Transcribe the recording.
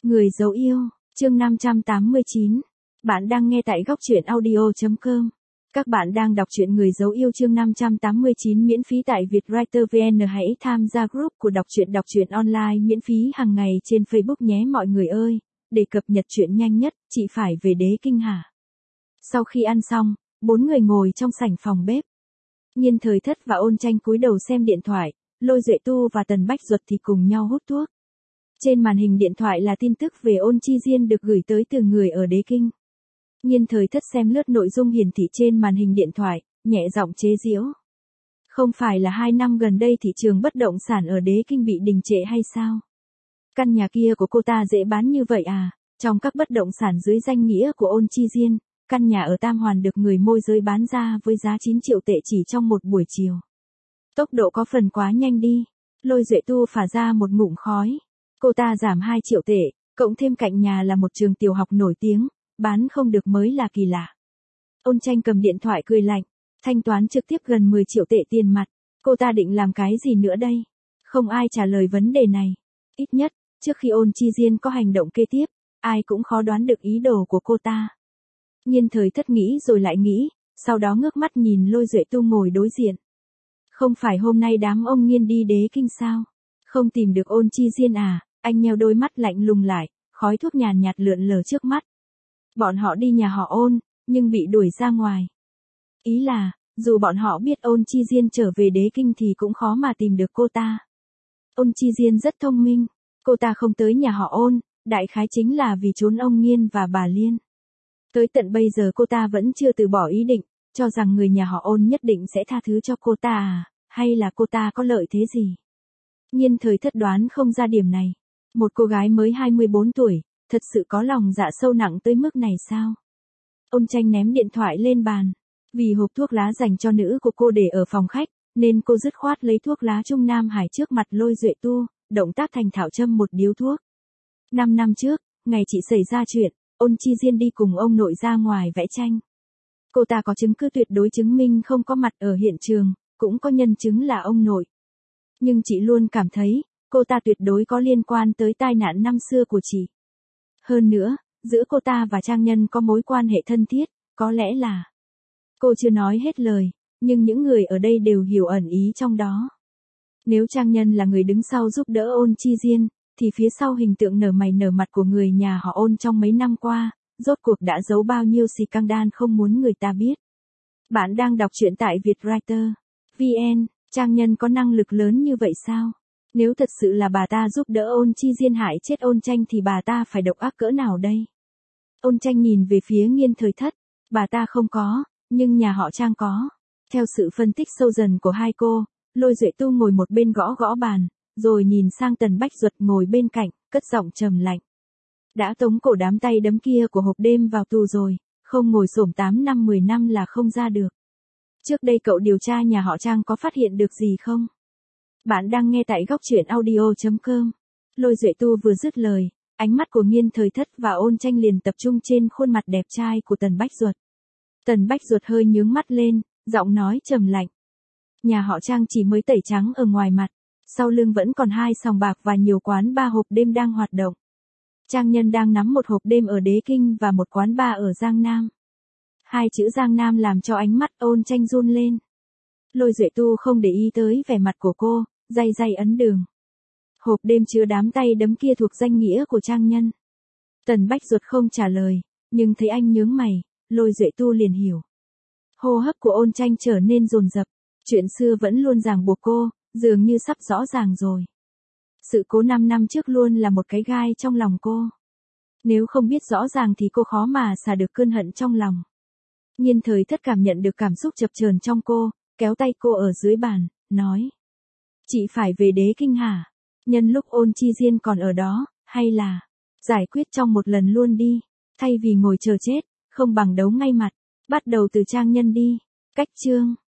Người dấu yêu, chương 589. Bạn đang nghe tại góc truyện audio.com. Các bạn đang đọc truyện Người dấu yêu chương 589 miễn phí tại Vietwriter VN. Hãy tham gia group của đọc truyện online miễn phí hàng ngày trên Facebook nhé mọi người ơi. Để cập nhật truyện nhanh nhất, chị phải về đế kinh hả? Sau khi ăn xong, 4 người ngồi trong sảnh phòng bếp. Nhiên Thời Thất và Ôn Tranh cúi đầu xem điện thoại, Lôi Duệ Tu và Tần Bách Duật thì cùng nhau hút thuốc. Trên màn hình điện thoại là tin tức về Ôn Chi Diên được gửi tới từ người ở đế kinh. Nhiên Thời Thất xem lướt nội dung hiển thị trên màn hình điện thoại, nhẹ giọng chế giễu. Không phải là 2 năm gần đây thị trường bất động sản ở đế kinh bị đình trệ hay sao? Căn nhà kia của cô ta dễ bán như vậy à? Trong các bất động sản dưới danh nghĩa của Ôn Chi Diên, căn nhà ở Tam Hoàn được người môi giới bán ra với giá 9 triệu tệ chỉ trong một buổi chiều. Tốc độ có phần quá nhanh đi. Lôi Duệ Tu phả ra một ngụm khói. Cô ta giảm 2 triệu tệ, cộng thêm cạnh nhà là một trường tiểu học nổi tiếng, bán không được mới là kỳ lạ. Ôn Tranh cầm điện thoại cười lạnh, thanh toán trực tiếp gần 10 triệu tệ tiền mặt. Cô ta định làm cái gì nữa đây? Không ai trả lời vấn đề này. Ít nhất, trước khi Ôn Chi Diên có hành động kế tiếp, ai cũng khó đoán được ý đồ của cô ta. Nhiên Thời Thất nghĩ rồi lại nghĩ, sau đó ngước mắt nhìn Lôi Duệ Tu ngồi đối diện. Không phải hôm nay đám ông Nhiên đi đế kinh sao? Không tìm được Ôn Chi Diên à? Anh nheo đôi mắt lạnh lùng lại, khói thuốc nhàn nhạt lượn lờ trước mắt. Bọn họ đi nhà họ Ôn, nhưng bị đuổi ra ngoài. Ý là, dù bọn họ biết Ôn Chi Diên trở về đế kinh thì cũng khó mà tìm được cô ta. Ôn Chi Diên rất thông minh, cô ta không tới nhà họ Ôn, đại khái chính là vì trốn ông Nghiên và bà Liên. Tới tận bây giờ cô ta vẫn chưa từ bỏ ý định, cho rằng người nhà họ Ôn nhất định sẽ tha thứ cho cô ta à, hay là cô ta có lợi thế gì? Nhiên Thời Thất đoán không ra điểm này. Một cô gái mới 24 tuổi, thật sự có lòng dạ sâu nặng tới mức này sao? Ôn Tranh ném điện thoại lên bàn. Vì hộp thuốc lá dành cho nữ của cô để ở phòng khách, nên cô dứt khoát lấy thuốc lá Trung Nam Hải trước mặt Lôi Duệ Tu, động tác thành thạo châm một điếu thuốc. 5 năm trước, ngày chị xảy ra chuyện, Ôn Chi Diên đi cùng ông nội ra ngoài vẽ tranh. Cô ta có chứng cứ tuyệt đối chứng minh không có mặt ở hiện trường, cũng có nhân chứng là ông nội. Nhưng chị luôn cảm thấy, cô ta tuyệt đối có liên quan tới tai nạn năm xưa của chị. Hơn nữa, giữa cô ta và Trang Nhân có mối quan hệ thân thiết, có lẽ là... Cô chưa nói hết lời, nhưng những người ở đây đều hiểu ẩn ý trong đó. Nếu Trang Nhân là người đứng sau giúp đỡ Ôn Chi Diên, thì phía sau hình tượng nở mày nở mặt của người nhà họ Ôn trong mấy năm qua, rốt cuộc đã giấu bao nhiêu scandal không muốn người ta biết. Bạn đang đọc truyện tại Vietwriter VN. Trang Nhân có năng lực lớn như vậy sao? Nếu thật sự là bà ta giúp đỡ Ôn Chi Diên hại chết Ôn Tranh thì bà ta phải độc ác cỡ nào đây? Ôn Tranh nhìn về phía Nhiên Thời Thất. Bà ta không có, nhưng nhà họ Trang có. Theo sự phân tích sâu dần của hai cô, Lôi Duệ Tu ngồi một bên gõ gõ bàn, rồi nhìn sang Tần Bách Duật ngồi bên cạnh, cất giọng trầm lạnh. Đã tống cổ đám tay đấm kia của hộp đêm vào tù rồi, không ngồi xổm 8 năm 10 năm là không ra được. Trước đây cậu điều tra nhà họ Trang có phát hiện được gì không? Bạn đang nghe tại góc truyện audio.com. Lôi Duệ Tu vừa dứt lời, ánh mắt của Nhiên Thời Thất và Ôn Tranh liền tập trung trên khuôn mặt đẹp trai của Tần Bách Duật. Tần Bách Duật hơi nhướng mắt lên, giọng nói trầm lạnh. Nhà họ Trang chỉ mới tẩy trắng ở ngoài mặt, sau lưng vẫn còn 2 sòng bạc và nhiều quán bar hộp đêm đang hoạt động. Trang Nhân đang nắm một hộp đêm ở đế kinh và một quán bar ở Giang Nam. 2 chữ Giang Nam làm cho ánh mắt Ôn Tranh run lên. Lôi Duệ Tu không để ý tới vẻ mặt của cô, day day ấn đường. Hộp đêm chứa đám tay đấm kia thuộc danh nghĩa của Trang Nhân. Tần Bách Duật không trả lời, nhưng thấy anh nhướng mày, Lôi Duệ Tu liền hiểu. Hô hấp của Ôn Tranh trở nên dồn dập, chuyện xưa vẫn luôn ràng buộc cô, dường như sắp rõ ràng rồi. Sự cố 5 năm trước luôn là một cái gai trong lòng cô. Nếu không biết rõ ràng thì cô khó mà xả được cơn hận trong lòng. Nhiên Thời Thất cảm nhận được cảm xúc chập chờn trong cô, kéo tay cô ở dưới bàn, nói. Chị phải về đế kinh hả? Nhân lúc Ôn Chi Diên còn ở đó, hay là giải quyết trong một lần luôn đi, thay vì ngồi chờ chết, không bằng đấu ngay mặt, bắt đầu từ Trang Nhân đi. Cách chương